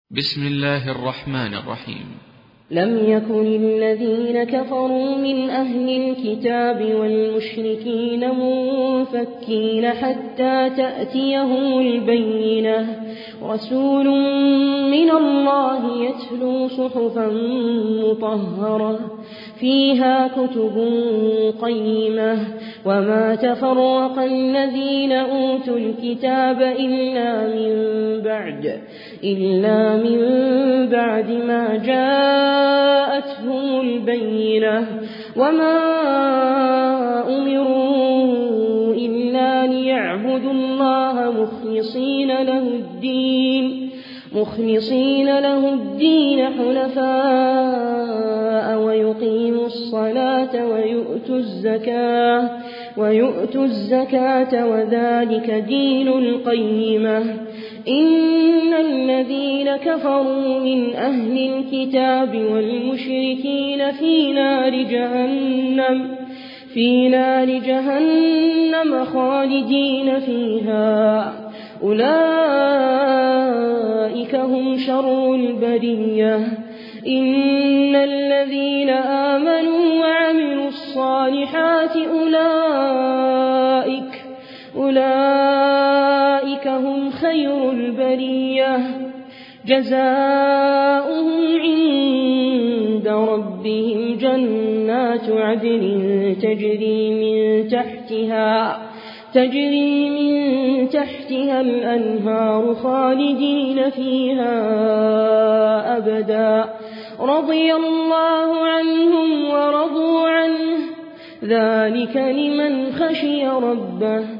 بسم الله الرحمن الرحيم. لم يكن الذين كفروا من أهل الكتاب والمشركين منفكين حتى تأتيهم البينة، رسول من الله يتلو صحفا مطهرة فيها كتب قيمة، وما تفرق الذين أوتوا الكتاب إلا من بعد ما جاءتهم البينة، وما أمروا إلا ليعبدوا الله مخلصين له الدين حنفاء ويقيموا الصلاة ويؤتوا الزكاة وذلك دين القيمة. إن الذين كفروا من أهل الكتاب والمشركين في نار جهنم خالدين فيها، أولئك هم شر البرية. إن الذين آمنوا وعملوا الصالحات أولئك هم خير البرية، جزاؤهم عند ربهم جنات عدن تجري من تحتها الأنهار خالدين فيها أبدا، رضي الله عنهم ورضوا عنه، ذلك لمن خشي ربه.